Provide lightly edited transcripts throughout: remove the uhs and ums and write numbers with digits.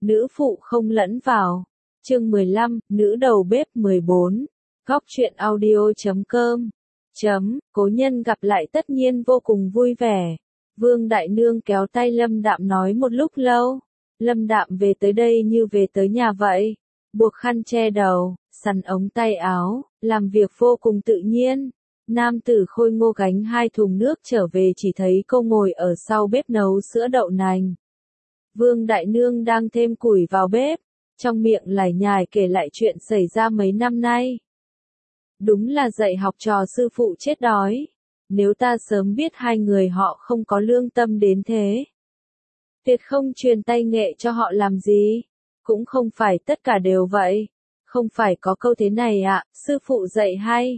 nữ phụ không lẫn vào. Chương 15, nữ đầu bếp 14. Góc truyện audio.com. Cố nhân gặp lại tất nhiên vô cùng vui vẻ. Vương Đại Nương kéo tay Lâm Đạm nói một lúc lâu. Lâm Đạm về tới đây như về tới nhà vậy. Buộc khăn che đầu, sắn ống tay áo, làm việc vô cùng tự nhiên. Nam tử Khôi Ngô gánh 2 thùng nước trở về chỉ thấy cô ngồi ở sau bếp nấu sữa đậu nành. Vương Đại Nương đang thêm củi vào bếp, trong miệng lải nhải kể lại chuyện xảy ra mấy năm nay. Đúng là dạy học trò sư phụ chết đói. Nếu ta sớm biết hai người họ không có lương tâm đến thế, tuyệt không truyền tay nghệ cho họ làm gì. Cũng không phải tất cả đều vậy. Không phải có câu thế này ạ, sư phụ dạy hay.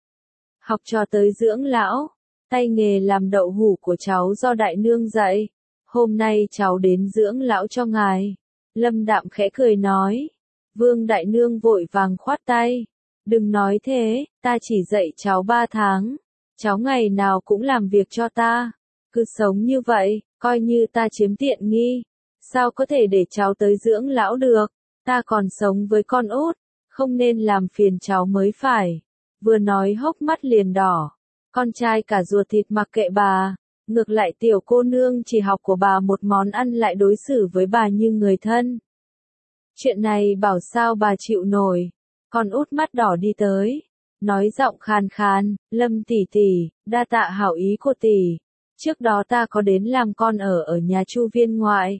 Học trò tới dưỡng lão, tay nghề làm đậu hũ của cháu do Đại Nương dạy. Hôm nay cháu đến dưỡng lão cho ngài. Lâm Đạm khẽ cười nói. Vương Đại Nương vội vàng khoát tay. Đừng nói thế, ta chỉ dạy cháu 3 tháng. Cháu ngày nào cũng làm việc cho ta. Cứ sống như vậy, coi như ta chiếm tiện nghi. Sao có thể để cháu tới dưỡng lão được? Ta còn sống với con út, không nên làm phiền cháu mới phải. Vừa nói hốc mắt liền đỏ. Con trai cả ruột thịt mặc kệ bà. Ngược lại tiểu cô nương chỉ học của bà một món ăn lại đối xử với bà như người thân. Chuyện này bảo sao bà chịu nổi. Con út mắt đỏ đi tới. Nói giọng khàn khàn, Lâm tỷ tỷ, đa tạ hảo ý của tỷ. Trước đó ta có đến làm con ở nhà Chu viên ngoại.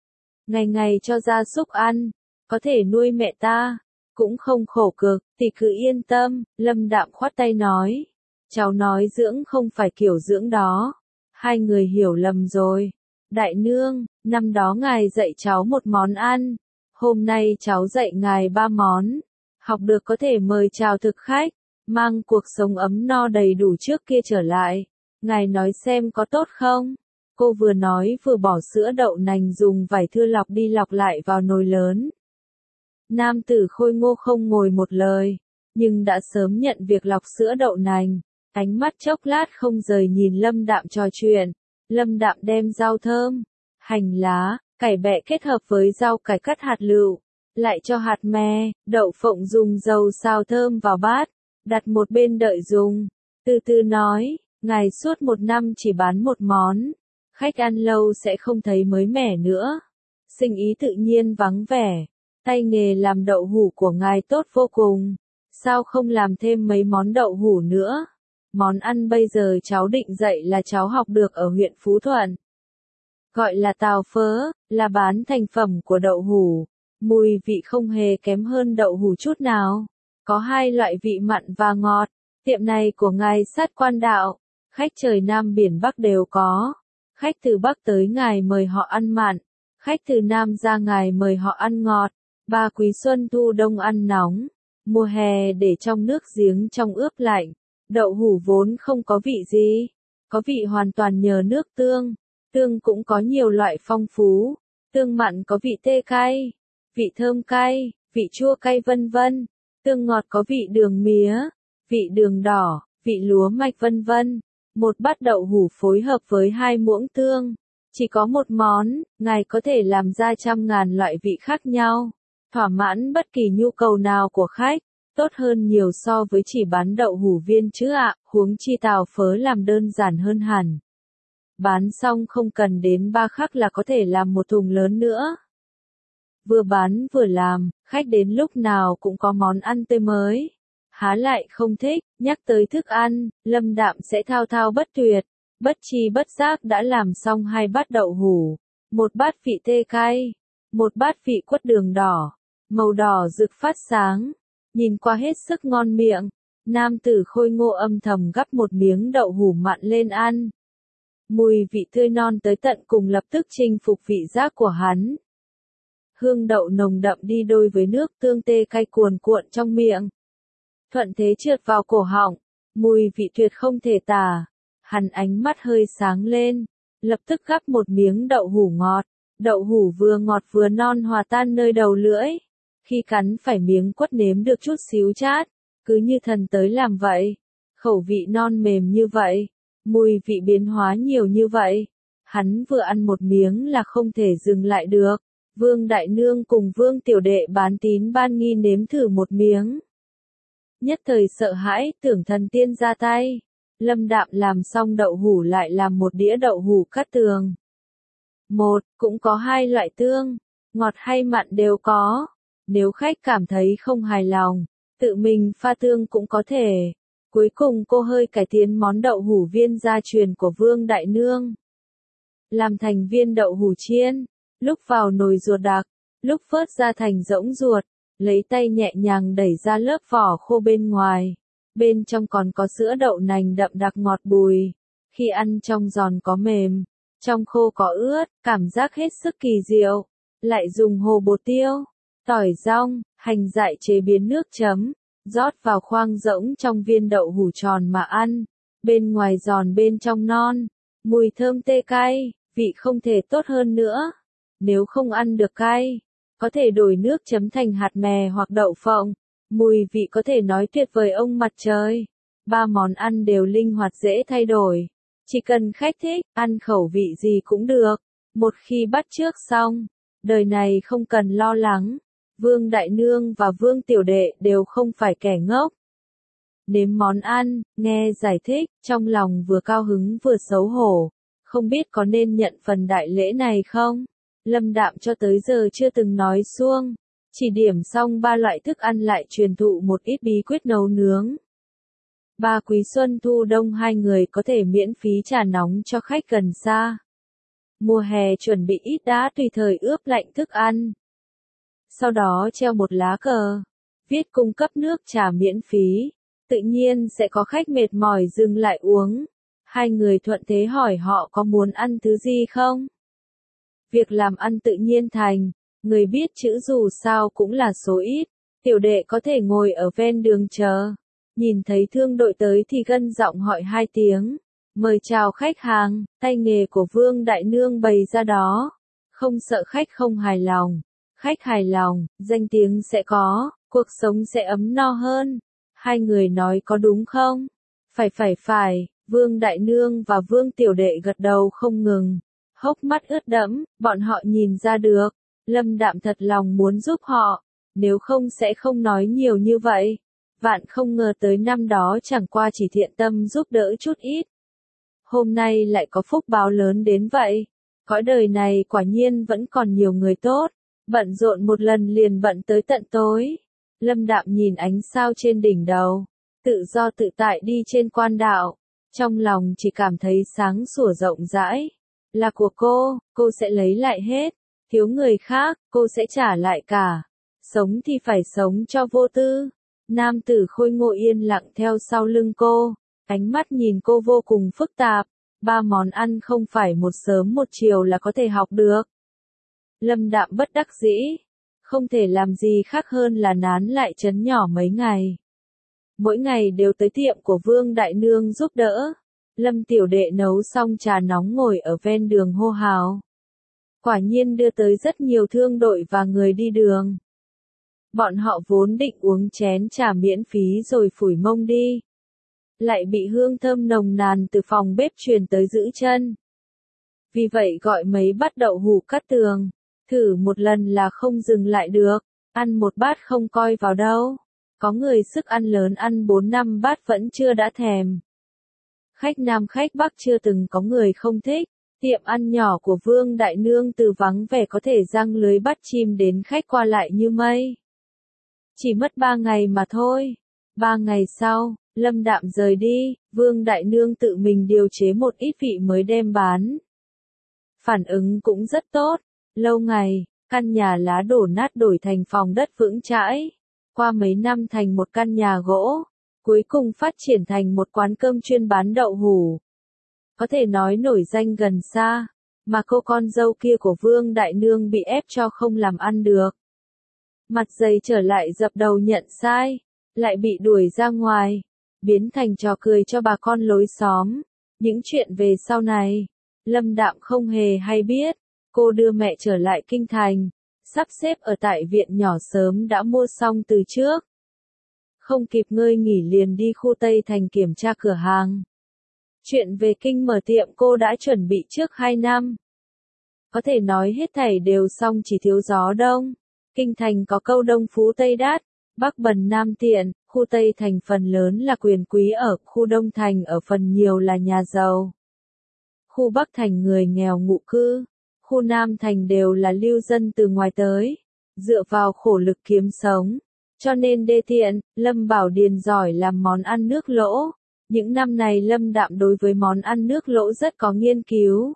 Ngày ngày cho gia súc ăn, có thể nuôi mẹ ta, cũng không khổ cực, tỷ cứ yên tâm. Lâm Đạm khoát tay nói. Cháu nói dưỡng không phải kiểu dưỡng đó. Hai người hiểu lầm rồi. Đại Nương, năm đó ngài dạy cháu một món ăn. Hôm nay cháu dạy ngài 3 món. Học được có thể mời chào thực khách, mang cuộc sống ấm no đầy đủ trước kia trở lại. Ngài nói xem có tốt không? Cô vừa nói vừa bỏ sữa đậu nành dùng vải thưa lọc đi lọc lại vào nồi lớn. Nam tử Khôi Ngô không ngồi một lời, nhưng đã sớm nhận việc lọc sữa đậu nành. Ánh mắt chốc lát không rời nhìn Lâm Đạm trò chuyện. Lâm Đạm đem rau thơm, hành lá, cải bẹ kết hợp với rau cải cắt hạt lựu, lại cho hạt me, đậu phộng dùng dầu xào thơm vào bát, đặt một bên đợi dùng. Từ từ nói, ngài suốt 1 năm chỉ bán 1 món, khách ăn lâu sẽ không thấy mới mẻ nữa. Sinh ý tự nhiên vắng vẻ, tay nghề làm đậu hũ của ngài tốt vô cùng, sao không làm thêm mấy món đậu hũ nữa? Món ăn bây giờ cháu định dạy là cháu học được ở huyện Phú Thuận. Gọi là tàu phớ, là bán thành phẩm của đậu hũ. Mùi vị không hề kém hơn đậu hũ chút nào. Có 2 loại vị mặn và ngọt. Tiệm này của ngài sát quan đạo. Khách trời Nam biển Bắc đều có. Khách từ Bắc tới ngài mời họ ăn mặn. Khách từ Nam ra ngài mời họ ăn ngọt. 3 quý xuân thu đông ăn nóng. Mùa hè để trong nước giếng trong ướp lạnh. Đậu hũ vốn không có vị gì. Có vị hoàn toàn nhờ nước tương. Tương cũng có nhiều loại phong phú. Tương mặn có vị tê cay, vị thơm cay, vị chua cay vân vân. Tương ngọt có vị đường mía, vị đường đỏ, vị lúa mạch vân vân. Một bát đậu hũ phối hợp với 2 muỗng tương. Chỉ có một món, ngài có thể làm ra trăm ngàn loại vị khác nhau. Thỏa mãn bất kỳ nhu cầu nào của khách. Tốt hơn nhiều so với chỉ bán đậu hũ viên chứ ạ, huống chi tàu phớ làm đơn giản hơn hẳn. Bán xong không cần đến 3 khắc là có thể làm một thùng lớn nữa. Vừa bán vừa làm, khách đến lúc nào cũng có món ăn tươi mới. Há lại không thích, nhắc tới thức ăn, Lâm Đạm sẽ thao thao bất tuyệt. Bất chi bất giác đã làm xong 2 bát đậu hũ, 1 bát vị tê cay, 1 bát vị quất đường đỏ, màu đỏ rực phát sáng. Nhìn qua hết sức ngon miệng, nam tử Khôi Ngô âm thầm gắp một miếng đậu hũ mặn lên ăn. Mùi vị tươi non tới tận cùng lập tức chinh phục vị giác của hắn. Hương đậu nồng đậm đi đôi với nước tương tê cay cuồn cuộn trong miệng. Thuận thế trượt vào cổ họng, mùi vị tuyệt không thể tả. Hắn ánh mắt hơi sáng lên, lập tức gắp một miếng đậu hũ ngọt. Đậu hũ vừa ngọt vừa non hòa tan nơi đầu lưỡi. Khi cắn phải miếng quất nếm được chút xíu chát, cứ như thần tới làm vậy. Khẩu vị non mềm như vậy, mùi vị biến hóa nhiều như vậy. Hắn vừa ăn một miếng là không thể dừng lại được. Vương Đại Nương cùng Vương Tiểu Đệ bán tín ban nghi nếm thử một miếng. Nhất thời sợ hãi, tưởng thần tiên ra tay. Lâm Đạm làm xong đậu hủ lại làm một đĩa đậu hủ cát tường. Cũng có hai loại tương, ngọt hay mặn đều có. Nếu khách cảm thấy không hài lòng, tự mình pha tương cũng có thể. Cuối cùng cô hơi cải tiến món đậu hủ viên gia truyền của Vương Đại Nương. Làm thành viên đậu hủ chiên, lúc vào nồi ruột đặc, lúc vớt ra thành rỗng ruột, lấy tay nhẹ nhàng đẩy ra lớp vỏ khô bên ngoài. Bên trong còn có sữa đậu nành đậm đặc ngọt bùi. Khi ăn trong giòn có mềm, trong khô có ướt, cảm giác hết sức kỳ diệu. Lại dùng hồ bột tiêu, tỏi rong, hành dại chế biến nước chấm, rót vào khoang rỗng trong viên đậu hủ tròn mà ăn. Bên ngoài giòn bên trong non, mùi thơm tê cay, vị không thể tốt hơn nữa. Nếu không ăn được cay, có thể đổi nước chấm thành hạt mè hoặc đậu phộng. Mùi vị có thể nói tuyệt vời ông mặt trời. 3 món ăn đều linh hoạt dễ thay đổi. Chỉ cần khách thích, ăn khẩu vị gì cũng được. Một khi bắt chước xong, đời này không cần lo lắng. Vương Đại Nương và Vương Tiểu Đệ đều không phải kẻ ngốc. Nếm món ăn, nghe giải thích, trong lòng vừa cao hứng vừa xấu hổ. Không biết có nên nhận phần đại lễ này không? Lâm Đạm cho tới giờ chưa từng nói suông. Chỉ điểm xong 3 loại thức ăn lại truyền thụ một ít bí quyết nấu nướng. 3 quý xuân thu đông 2 người có thể miễn phí trà nóng cho khách gần xa. Mùa hè chuẩn bị ít đá tùy thời ướp lạnh thức ăn. Sau đó treo một lá cờ, viết cung cấp nước trà miễn phí. Tự nhiên sẽ có khách mệt mỏi dừng lại uống. 2 người thuận thế hỏi họ có muốn ăn thứ gì không? Việc làm ăn tự nhiên thành. Người biết chữ dù sao cũng là số ít. Tiểu Đệ có thể ngồi ở ven đường chờ. Nhìn thấy thương đội tới thì gân giọng hỏi 2 tiếng. Mời chào khách hàng, tay nghề của Vương Đại Nương bày ra đó. Không sợ khách không hài lòng. Khách hài lòng, danh tiếng sẽ có, cuộc sống sẽ ấm no hơn. 2 người nói có đúng không? Phải. Vương Đại Nương và Vương Tiểu Đệ gật đầu không ngừng. Hốc mắt ướt đẫm, bọn họ nhìn ra được. Lâm Đạm thật lòng muốn giúp họ, nếu không sẽ không nói nhiều như vậy. Vạn không ngờ tới năm đó chẳng qua chỉ thiện tâm giúp đỡ chút ít. Hôm nay lại có phúc báo lớn đến vậy. Cõi đời này quả nhiên vẫn còn nhiều người tốt, bận rộn một lần liền bận tới tận tối. Lâm Đạm nhìn ánh sao trên đỉnh đầu, tự do tự tại đi trên quan đạo. Trong lòng chỉ cảm thấy sáng sủa rộng rãi. Là của cô sẽ lấy lại hết. Thiếu người khác, cô sẽ trả lại cả. Sống thì phải sống cho vô tư. Nam tử khôi ngô yên lặng theo sau lưng cô. Ánh mắt nhìn cô vô cùng phức tạp. 3 món ăn không phải một sớm một chiều là có thể học được. Lâm Đạm bất đắc dĩ. Không thể làm gì khác hơn là nán lại trấn nhỏ mấy ngày. Mỗi ngày đều tới tiệm của Vương Đại Nương giúp đỡ. Lâm Tiểu Đệ nấu xong trà nóng ngồi ở ven đường hô hào. Quả nhiên đưa tới rất nhiều thương đội và người đi đường. Bọn họ vốn định uống chén trà miễn phí rồi phủi mông đi. Lại bị hương thơm nồng nàn từ phòng bếp truyền tới giữ chân. Vì vậy gọi mấy bát đậu hủ cát tường. Thử một lần là không dừng lại được. Ăn một bát không coi vào đâu. Có người sức ăn lớn ăn 4-5 bát vẫn chưa đã thèm. Khách Nam khách Bắc chưa từng có người không thích. Tiệm ăn nhỏ của Vương Đại Nương từ vắng vẻ có thể giăng lưới bắt chim đến khách qua lại như mây. Chỉ mất 3 ngày mà thôi. 3 ngày sau, Lâm Đạm rời đi, Vương Đại Nương tự mình điều chế một ít vị mới đem bán. Phản ứng cũng rất tốt. Lâu ngày, căn nhà lá đổ nát đổi thành phòng đất vững chãi. Qua mấy năm thành một căn nhà gỗ. Cuối cùng phát triển thành một quán cơm chuyên bán đậu hủ. Có thể nói nổi danh gần xa, mà cô con dâu kia của Vương Đại Nương bị ép cho không làm ăn được. Mặt dày trở lại dập đầu nhận sai, lại bị đuổi ra ngoài, biến thành trò cười cho bà con lối xóm. Những chuyện về sau này, Lâm Đạm không hề hay biết. Cô đưa mẹ trở lại kinh thành, sắp xếp ở tại viện nhỏ sớm đã mua xong từ trước. Không kịp ngơi nghỉ liền đi khu Tây Thành kiểm tra cửa hàng. Chuyện về kinh mở tiệm cô đã chuẩn bị trước 2 năm. Có thể nói hết thảy đều xong chỉ thiếu gió đông. Kinh thành có câu Đông Phú Tây Đát, Bắc Bần Nam Tiện, khu Tây thành phần lớn là quyền quý ở, khu Đông thành ở phần nhiều là nhà giàu. Khu Bắc thành người nghèo ngụ cư, khu Nam thành đều là lưu dân từ ngoài tới, dựa vào khổ lực kiếm sống. Cho nên đê tiện, Lâm Bảo Điền giỏi làm món ăn nước lỗ. Những năm này Lâm Đạm đối với món ăn nước lỗ rất có nghiên cứu.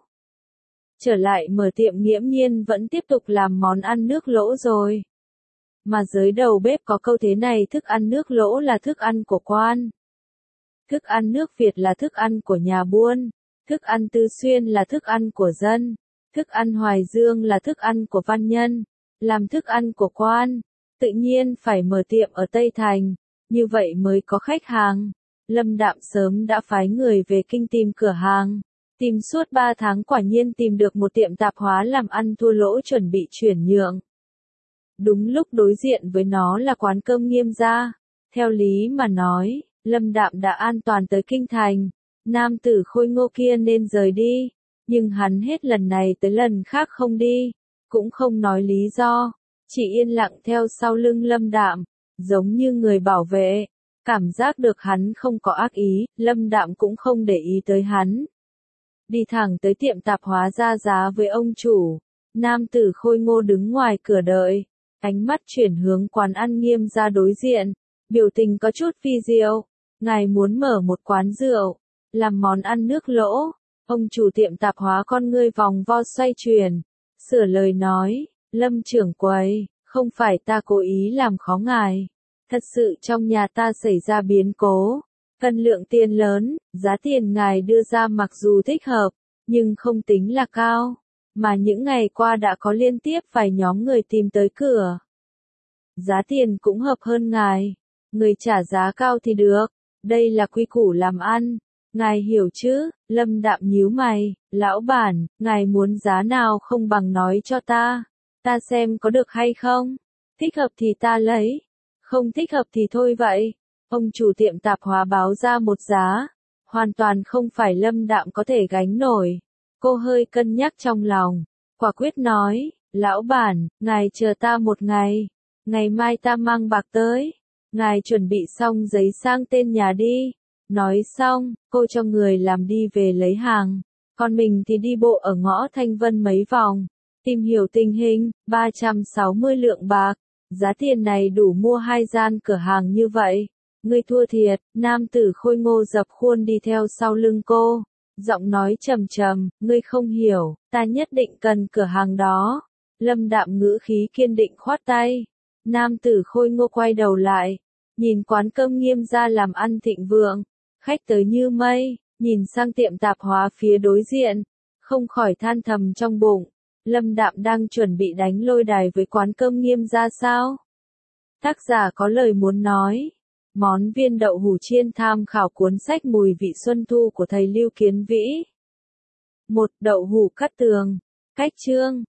Trở lại mở tiệm nghiễm nhiên vẫn tiếp tục làm món ăn nước lỗ rồi. Mà giới đầu bếp có câu thế này, thức ăn nước lỗ là thức ăn của quan. Thức ăn nước Việt là thức ăn của nhà buôn. Thức ăn Tư Xuyên là thức ăn của dân. Thức ăn Hoài Dương là thức ăn của văn nhân. Làm thức ăn của quan, tự nhiên phải mở tiệm ở Tây Thành, như vậy mới có khách hàng. Lâm Đạm sớm đã phái người về kinh tìm cửa hàng. Tìm suốt 3 tháng quả nhiên tìm được một tiệm tạp hóa làm ăn thua lỗ chuẩn bị chuyển nhượng. Đúng lúc đối diện với nó là quán cơm Nghiêm gia. Theo lý mà nói, Lâm Đạm đã an toàn tới kinh thành. Nam tử khôi ngô kia nên rời đi. Nhưng hắn hết lần này tới lần khác không đi. Cũng không nói lý do. Chỉ yên lặng theo sau lưng Lâm Đạm. Giống như người bảo vệ. Cảm giác được hắn không có ác ý, Lâm Đạm cũng không để ý tới hắn. Đi thẳng tới tiệm tạp hóa ra giá với ông chủ. Nam tử khôi ngô đứng ngoài cửa đợi. Ánh mắt chuyển hướng quán ăn Nghiêm gia đối diện. Biểu tình có chút phi diệu. Ngài muốn mở một quán rượu. Làm món ăn nước lỗ. Ông chủ tiệm tạp hóa con ngươi vòng vo xoay chuyển. Sửa lời nói. Lâm trưởng quầy, không phải ta cố ý làm khó ngài. Thật sự trong nhà ta xảy ra biến cố. Cân lượng tiền lớn, giá tiền ngài đưa ra mặc dù thích hợp, nhưng không tính là cao. Mà những ngày qua đã có liên tiếp vài nhóm người tìm tới cửa. Giá tiền cũng hợp hơn ngài. Người trả giá cao thì được. Đây là quy củ làm ăn. Ngài hiểu chứ? Lâm Đạm nhíu mày. Lão bản, ngài muốn giá nào không bằng nói cho ta. Ta xem có được hay không? Thích hợp thì ta lấy. Không thích hợp thì thôi vậy. Ông chủ tiệm tạp hóa báo ra một giá. Hoàn toàn không phải Lâm Đạm có thể gánh nổi. Cô hơi cân nhắc trong lòng. Quả quyết nói. Lão bản, ngài chờ ta một ngày. Ngày mai ta mang bạc tới. Ngài chuẩn bị xong giấy sang tên nhà đi. Nói xong, cô cho người làm đi về lấy hàng. Còn mình thì đi bộ ở ngõ Thanh Vân mấy vòng. Tìm hiểu tình hình, 360 lượng bạc. Giá tiền này đủ mua 2 gian cửa hàng như vậy. Ngươi thua thiệt, nam tử khôi ngô dập khuôn đi theo sau lưng cô. Giọng nói trầm trầm, ngươi không hiểu, ta nhất định cần cửa hàng đó. Lâm Đạm ngữ khí kiên định khoát tay. Nam tử khôi ngô quay đầu lại. Nhìn quán cơm Nghiêm gia làm ăn thịnh vượng. Khách tới như mây, nhìn sang tiệm tạp hóa phía đối diện. Không khỏi than thầm trong bụng. Lâm Đạm đang chuẩn bị đánh lôi đài với quán cơm Nghiêm gia sao? Tác giả có lời muốn nói. Món viên đậu hủ chiên tham khảo cuốn sách Mùi vị xuân thu của thầy Lưu Kiến Vĩ. 1. Đậu hủ cắt tường. Cách chương.